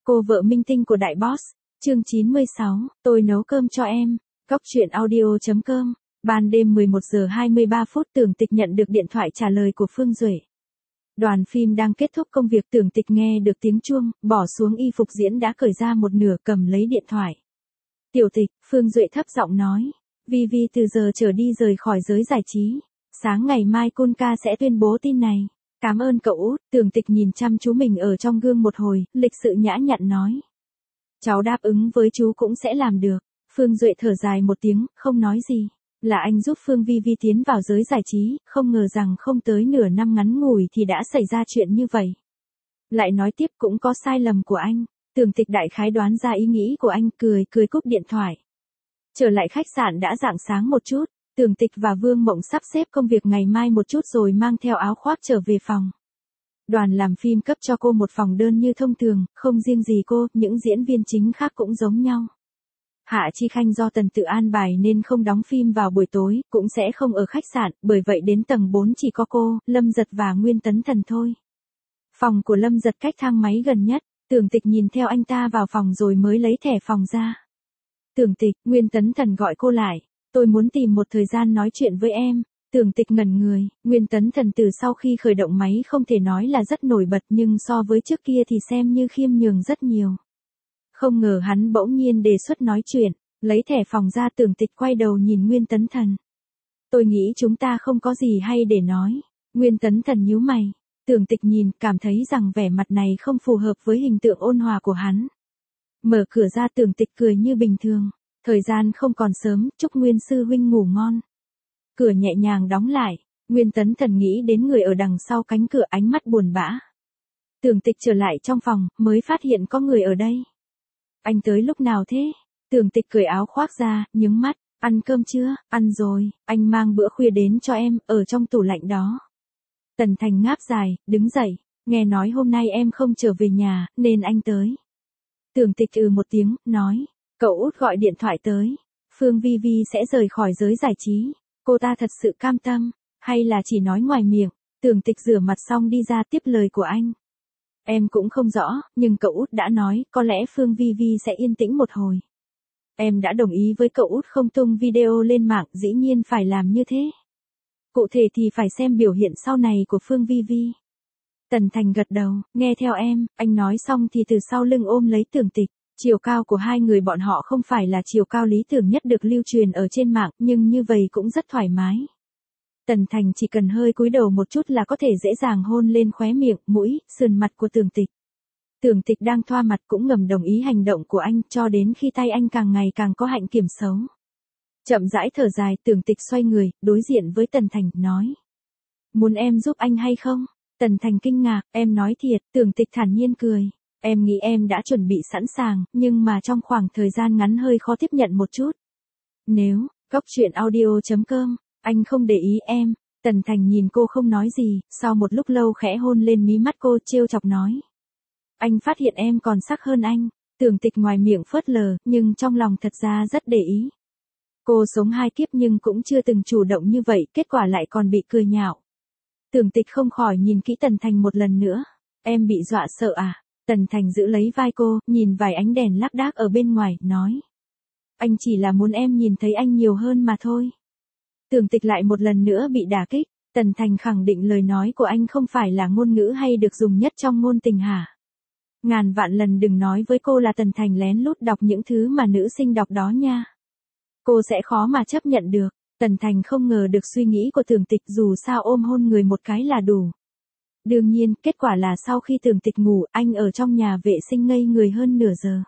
Cô vợ minh tinh của đại boss. Chương 96, tôi nấu cơm cho em. Góc truyện audio.com. Ban đêm 11 giờ 23 phút Tưởng Tịch nhận được điện thoại trả lời của Phương Duệ. Đoàn phim đang kết thúc công việc, Tưởng Tịch nghe được tiếng chuông, bỏ xuống y phục diễn đã cởi ra một nửa, cầm lấy điện thoại. Tiểu Tịch, Phương Duệ thấp giọng nói. Vi từ giờ trở đi rời khỏi giới giải trí. Sáng ngày mai Kunka sẽ tuyên bố tin này. Cảm ơn cậu út. Tưởng Tịch nhìn chăm chú mình ở trong gương một hồi, lịch sự nhã nhặn nói. Cháu đáp ứng với chú cũng sẽ làm được. Phương Duệ thở dài một tiếng, không nói gì. Là anh giúp Phương Vi tiến vào giới giải trí, không ngờ rằng không tới nửa năm ngắn ngủi thì đã xảy ra chuyện như vậy. Lại nói tiếp cũng có sai lầm của anh. Tưởng Tịch đại khái đoán ra ý nghĩ của anh, cười cúp điện thoại. Trở lại khách sạn đã rạng sáng một chút, Tưởng Tịch và Vương Mộng sắp xếp công việc ngày mai một chút rồi mang theo áo khoác trở về phòng. Đoàn làm phim cấp cho cô một phòng đơn như thông thường, không riêng gì cô, những diễn viên chính khác cũng giống nhau. Hạ Chi Khanh do Tần Tự an bài nên không đóng phim vào buổi tối, cũng sẽ không ở khách sạn, bởi vậy đến tầng 4 chỉ có cô, Lâm Giật và Nguyên Tấn Thần thôi. Phòng của Lâm Giật cách thang máy gần nhất, Tưởng Tịch nhìn theo anh ta vào phòng rồi mới lấy thẻ phòng ra. Tưởng Tịch, Nguyên Tấn Thần gọi cô lại. Tôi muốn tìm một thời gian nói chuyện với em. Tưởng Tịch ngẩn người, Nguyên Tấn Thần từ sau khi khởi động máy không thể nói là rất nổi bật nhưng so với trước kia thì xem như khiêm nhường rất nhiều. Không ngờ hắn bỗng nhiên đề xuất nói chuyện, lấy thẻ phòng ra. Tưởng Tịch quay đầu nhìn Nguyên Tấn Thần. Tôi nghĩ chúng ta không có gì hay để nói. Nguyên Tấn Thần nhíu mày. Tưởng Tịch nhìn, cảm thấy rằng vẻ mặt này không phù hợp với hình tượng ôn hòa của hắn. Mở cửa ra, Tưởng Tịch cười như bình thường. Thời gian không còn sớm, chúc Nguyên sư huynh ngủ ngon. Cửa nhẹ nhàng đóng lại, Nguyên Tấn Thần nghĩ đến người ở đằng sau cánh cửa, ánh mắt buồn bã. Tưởng Tịch trở lại trong phòng, mới phát hiện có người ở đây. Anh tới lúc nào thế? Tưởng Tịch cởi áo khoác ra, nhướng mắt, ăn cơm chưa? Ăn rồi, anh mang bữa khuya đến cho em, ở trong tủ lạnh đó. Tần Thành ngáp dài, đứng dậy, nghe nói hôm nay em không trở về nhà, nên anh tới. Tưởng Tịch một tiếng, nói. Cậu út gọi điện thoại tới. Phương Vi sẽ rời khỏi giới giải trí. Cô ta thật sự cam tâm, hay là chỉ nói ngoài miệng? Tưởng Tịch rửa mặt xong đi ra tiếp lời của anh. Em cũng không rõ, nhưng cậu út đã nói, có lẽ Phương Vi sẽ yên tĩnh một hồi. Em đã đồng ý với cậu út không tung video lên mạng, dĩ nhiên phải làm như thế. Cụ thể thì phải xem biểu hiện sau này của Phương Vi. Tần Thành gật đầu, nghe theo em. Anh nói xong thì từ sau lưng ôm lấy Tưởng Tịch. Chiều cao của hai người bọn họ không phải là chiều cao lý tưởng nhất được lưu truyền ở trên mạng, nhưng như vậy cũng rất thoải mái. Tần Thành chỉ cần hơi cúi đầu một chút là có thể dễ dàng hôn lên khóe miệng, mũi, sườn mặt của Tưởng Tịch. Tưởng Tịch đang thoa mặt cũng ngầm đồng ý hành động của anh, cho đến khi tay anh càng ngày càng có hạnh kiểm xấu. Chậm rãi thở dài, Tưởng Tịch xoay người, đối diện với Tần Thành, nói. Muốn em giúp anh hay không? Tần Thành kinh ngạc, em nói thiệt. Tưởng Tịch thản nhiên cười. Em nghĩ em đã chuẩn bị sẵn sàng, nhưng mà trong khoảng thời gian ngắn hơi khó tiếp nhận một chút. Nếu, góc truyện audio.com, anh không để ý em. Tần Thành nhìn cô không nói gì, sau một lúc lâu khẽ hôn lên mí mắt cô, trêu chọc nói. Anh phát hiện em còn sắc hơn anh. Tưởng Tịch ngoài miệng phớt lờ, nhưng trong lòng thật ra rất để ý. Cô sống 2 kiếp nhưng cũng chưa từng chủ động như vậy, kết quả lại còn bị cười nhạo. Tưởng Tịch không khỏi nhìn kỹ Tần Thành một lần nữa. Em bị dọa sợ à? Tần Thành giữ lấy vai cô, nhìn vài ánh đèn lác đác ở bên ngoài, nói. Anh chỉ là muốn em nhìn thấy anh nhiều hơn mà thôi. Tưởng Tịch lại một lần nữa bị đả kích. Tần Thành khẳng định lời nói của anh không phải là ngôn ngữ hay được dùng nhất trong ngôn tình hả? Ngàn vạn lần đừng nói với cô là Tần Thành lén lút đọc những thứ mà nữ sinh đọc đó nha. Cô sẽ khó mà chấp nhận được. Tần Thành không ngờ được suy nghĩ của Tưởng Tịch, dù sao ôm hôn người một cái là đủ. Đương nhiên, kết quả là sau khi Tưởng Tịch ngủ, anh ở trong nhà vệ sinh ngây người hơn nửa giờ.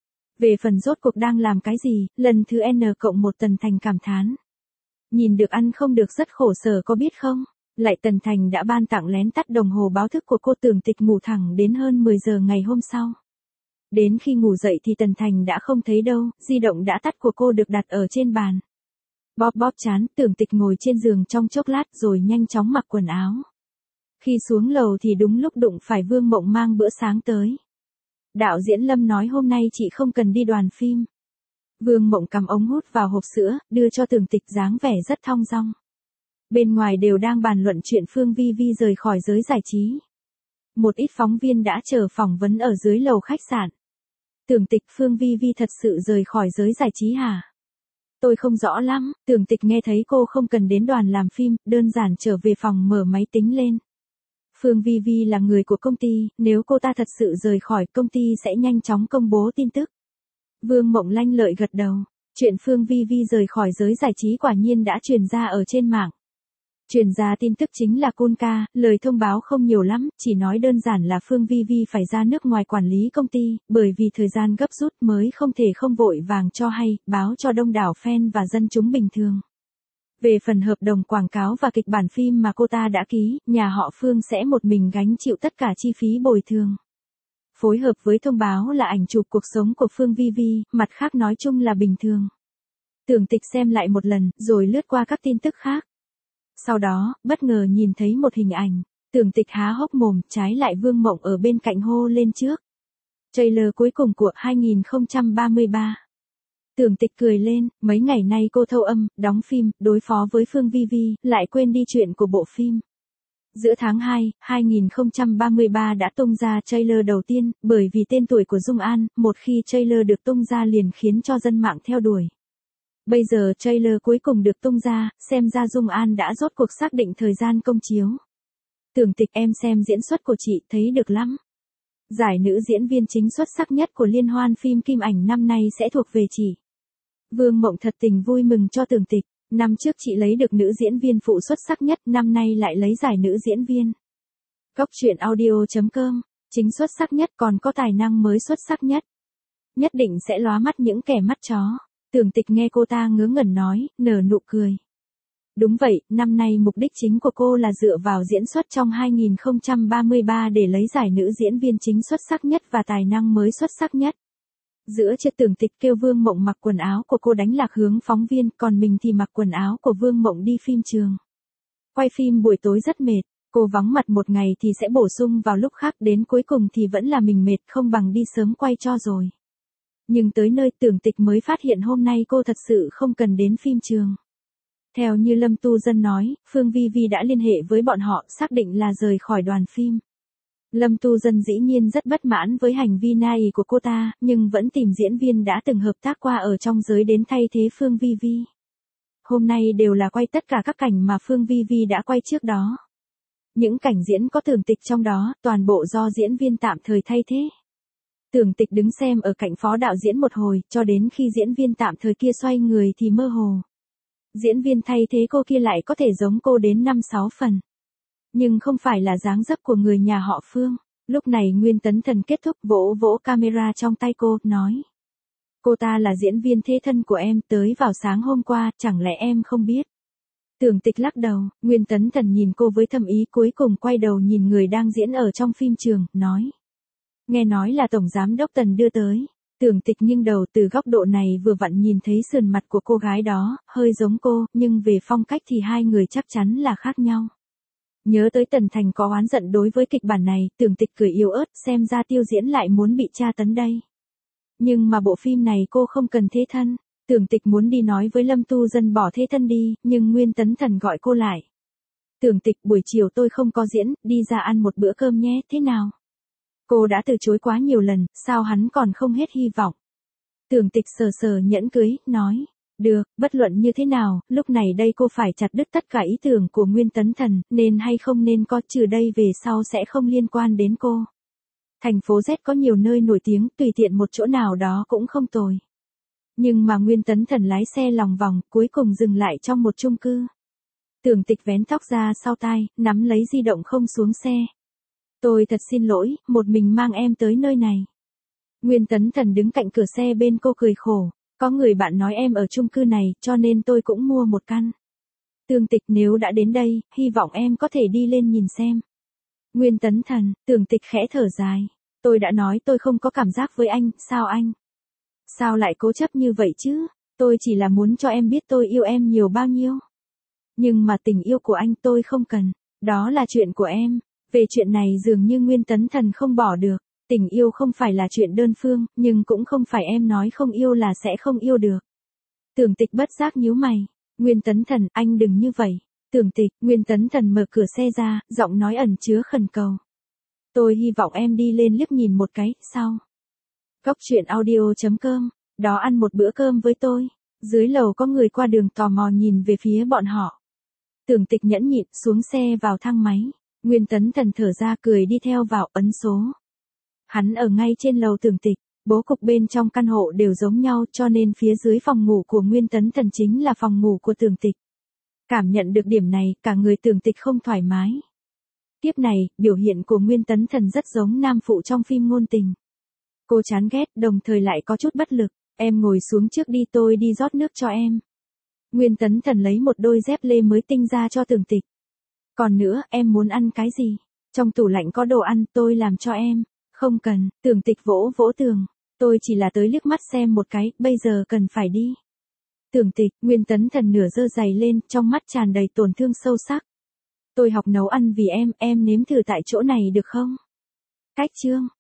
Về phần rốt cuộc đang làm cái gì, lần thứ N+1 Tần Thành cảm thán. Nhìn được ăn không được rất khổ sở có biết không? Lại Tần Thành đã ban tặng lén tắt đồng hồ báo thức của cô. Tưởng Tịch ngủ thẳng đến hơn 10 giờ ngày hôm sau. Đến khi ngủ dậy thì Tần Thành đã không thấy đâu, di động đã tắt của cô được đặt ở trên bàn. Bóp chán, Tưởng Tịch ngồi trên giường trong chốc lát rồi nhanh chóng mặc quần áo. Khi xuống lầu thì đúng lúc đụng phải Vương Mộng mang bữa sáng tới. Đạo diễn Lâm nói hôm nay chị không cần đi đoàn phim. Vương Mộng cầm ống hút vào hộp sữa, đưa cho Tưởng Tịch, dáng vẻ rất thong dong. Bên ngoài đều đang bàn luận chuyện Phương Vi rời khỏi giới giải trí. Một ít phóng viên đã chờ phỏng vấn ở dưới lầu khách sạn. Tưởng Tịch, Phương Vi Vi thật sự rời khỏi giới giải trí hả? Tôi không rõ lắm, Tưởng Tịch nghe thấy cô không cần đến đoàn làm phim, đơn giản trở về phòng mở máy tính lên. Phương Vi Vi là người của công ty, nếu cô ta thật sự rời khỏi công ty sẽ nhanh chóng công bố tin tức. Vương Mộng lanh lợi gật đầu. Chuyện Phương Vi Vi rời khỏi giới giải trí quả nhiên đã truyền ra ở trên mạng. Truyền ra tin tức chính là Kunka, lời thông báo không nhiều lắm, chỉ nói đơn giản là Phương Vi Vi phải ra nước ngoài quản lý công ty, bởi vì thời gian gấp rút mới không thể không vội vàng cho hay, báo cho đông đảo fan và dân chúng bình thường. Về phần hợp đồng quảng cáo và kịch bản phim mà cô ta đã ký, nhà họ Phương sẽ một mình gánh chịu tất cả chi phí bồi thường. Phối hợp với thông báo là ảnh chụp cuộc sống của Phương Vi Vi, mặt khác nói chung là bình thường. Tưởng Tịch xem lại một lần, rồi lướt qua các tin tức khác. Sau đó, bất ngờ nhìn thấy một hình ảnh. Tưởng Tịch há hốc mồm, trái lại Vương Mộng ở bên cạnh hô lên trước. Trailer cuối cùng của 2033. Tưởng Tịch cười lên, mấy ngày nay cô thâu âm, đóng phim, đối phó với Phương Vi Vi, lại quên đi chuyện của bộ phim. Giữa tháng 2, 2033 đã tung ra trailer đầu tiên, bởi vì tên tuổi của Dung An, một khi trailer được tung ra liền khiến cho dân mạng theo đuổi. Bây giờ trailer cuối cùng được tung ra, xem ra Dung An đã rốt cuộc xác định thời gian công chiếu. Tưởng Tịch, em xem diễn xuất của chị thấy được lắm. Giải nữ diễn viên chính xuất sắc nhất của liên hoan phim Kim Ảnh năm nay sẽ thuộc về chị. Vương Mộng thật tình vui mừng cho Tưởng Tịch. Năm trước chị lấy được nữ diễn viên phụ xuất sắc nhất, năm nay lại lấy giải nữ diễn viên. Góc truyện audio.com, chính xuất sắc nhất còn có tài năng mới xuất sắc nhất. Nhất định sẽ lóa mắt những kẻ mắt chó. Tưởng Tịch nghe cô ta ngớ ngẩn nói, nở nụ cười. Đúng vậy, năm nay mục đích chính của cô là dựa vào diễn xuất trong 2033 để lấy giải nữ diễn viên chính xuất sắc nhất và tài năng mới xuất sắc nhất. Giữa chưa Tưởng Tịch kêu Vương Mộng mặc quần áo của cô đánh lạc hướng phóng viên, còn mình thì mặc quần áo của Vương Mộng đi phim trường. Quay phim buổi tối rất mệt, cô vắng mặt một ngày thì sẽ bổ sung vào lúc khác, đến cuối cùng thì vẫn là mình mệt, không bằng đi sớm quay cho rồi. Nhưng tới nơi Tưởng Tịch mới phát hiện hôm nay cô thật sự không cần đến phim trường. Theo như Lâm Tu Dân nói, Phương Vi Vi đã liên hệ với bọn họ, xác định là rời khỏi đoàn phim. Lâm Tu Dân dĩ nhiên rất bất mãn với hành vi nai của cô ta, nhưng vẫn tìm diễn viên đã từng hợp tác qua ở trong giới đến thay thế Phương Vi Vi. Hôm nay đều là quay tất cả các cảnh mà Phương Vi Vi đã quay trước đó. Những cảnh diễn có Tưởng Tịch trong đó, toàn bộ do diễn viên tạm thời thay thế. Tưởng Tịch đứng xem ở cạnh phó đạo diễn một hồi, cho đến khi diễn viên tạm thời kia xoay người thì mơ hồ. Diễn viên thay thế cô kia lại có thể giống cô đến 5-6 phần. Nhưng không phải là dáng dấp của người nhà họ Phương. Lúc này Nguyên Tấn Thần kết thúc vỗ vỗ camera trong tay cô, nói. Cô ta là diễn viên thế thân của em, tới vào sáng hôm qua, chẳng lẽ em không biết? Tưởng Tịch lắc đầu, Nguyên Tấn Thần nhìn cô với thâm ý, cuối cùng quay đầu nhìn người đang diễn ở trong phim trường, nói. Nghe nói là Tổng Giám Đốc Tần đưa tới. Tưởng Tịch nghiêng đầu, từ góc độ này vừa vặn nhìn thấy sườn mặt của cô gái đó, hơi giống cô, nhưng về phong cách thì hai người chắc chắn là khác nhau. Nhớ tới Tần Thành có oán giận đối với kịch bản này, Tưởng Tịch cười yếu ớt, xem ra Tiêu Diễn lại muốn bị tra tấn đây. Nhưng mà bộ phim này cô không cần thế thân. Tưởng Tịch muốn đi nói với Lâm Tu Dân bỏ thế thân đi, nhưng Nguyên Tấn Thần gọi cô lại. Tưởng Tịch, buổi chiều tôi không có diễn, đi ra ăn một bữa cơm nhé, thế nào? Cô đã từ chối quá nhiều lần, sao hắn còn không hết hy vọng? Tưởng Tịch sờ sờ nhẫn cưới, nói. Được, bất luận như thế nào, lúc này đây cô phải chặt đứt tất cả ý tưởng của Nguyên Tấn Thần, nên hay không nên có, trừ đây về sau sẽ không liên quan đến cô. Thành phố Z có nhiều nơi nổi tiếng, tùy tiện một chỗ nào đó cũng không tồi. Nhưng mà Nguyên Tấn Thần lái xe lòng vòng, cuối cùng dừng lại trong một chung cư. Tưởng Tịch vén tóc ra sau tai, nắm lấy di động không xuống xe. Tôi thật xin lỗi, một mình mang em tới nơi này. Nguyên Tấn Thần đứng cạnh cửa xe bên cô cười khổ. Có người bạn nói em ở chung cư này, cho nên tôi cũng mua một căn. Tưởng Tịch, nếu đã đến đây, hy vọng em có thể đi lên nhìn xem. Nguyên Tấn Thần, Tưởng Tịch khẽ thở dài. Tôi đã nói tôi không có cảm giác với anh, sao anh? Sao lại cố chấp như vậy chứ? Tôi chỉ là muốn cho em biết tôi yêu em nhiều bao nhiêu. Nhưng mà tình yêu của anh tôi không cần. Đó là chuyện của em. Về chuyện này dường như Nguyên Tấn Thần không bỏ được. Tình yêu không phải là chuyện đơn phương, nhưng cũng không phải em nói không yêu là sẽ không yêu được. Tưởng Tịch bất giác nhíu mày. Nguyên Tấn Thần, anh đừng như vậy. Tưởng Tịch, Nguyên Tấn Thần mở cửa xe ra, giọng nói ẩn chứa khẩn cầu. Tôi hy vọng em đi lên liếc nhìn một cái, sao? Cốc truyện audio.com, đó ăn một bữa cơm với tôi. Dưới lầu có người qua đường tò mò nhìn về phía bọn họ. Tưởng Tịch nhẫn nhịn xuống xe vào thang máy. Nguyên Tấn Thần thở ra cười đi theo vào ấn số. Hắn ở ngay trên lầu Tưởng Tịch, bố cục bên trong căn hộ đều giống nhau cho nên phía dưới phòng ngủ của Nguyên Tấn Thần chính là phòng ngủ của Tưởng Tịch. Cảm nhận được điểm này, cả người Tưởng Tịch không thoải mái. Tiếp này, biểu hiện của Nguyên Tấn Thần rất giống nam phụ trong phim ngôn tình. Cô chán ghét đồng thời lại có chút bất lực, em ngồi xuống trước đi tôi đi rót nước cho em. Nguyên Tấn Thần lấy một đôi dép lê mới tinh ra cho Tưởng Tịch. Còn nữa, em muốn ăn cái gì? Trong tủ lạnh có đồ ăn tôi làm cho em. Không cần, Tưởng Tịch vỗ vỗ tường. Tôi chỉ là tới liếc mắt xem một cái, bây giờ cần phải đi. Tưởng Tịch, Nguyên Tấn Thần nửa giơ giày lên, trong mắt tràn đầy tổn thương sâu sắc. Tôi học nấu ăn vì em nếm thử tại chỗ này được không? Cách chương.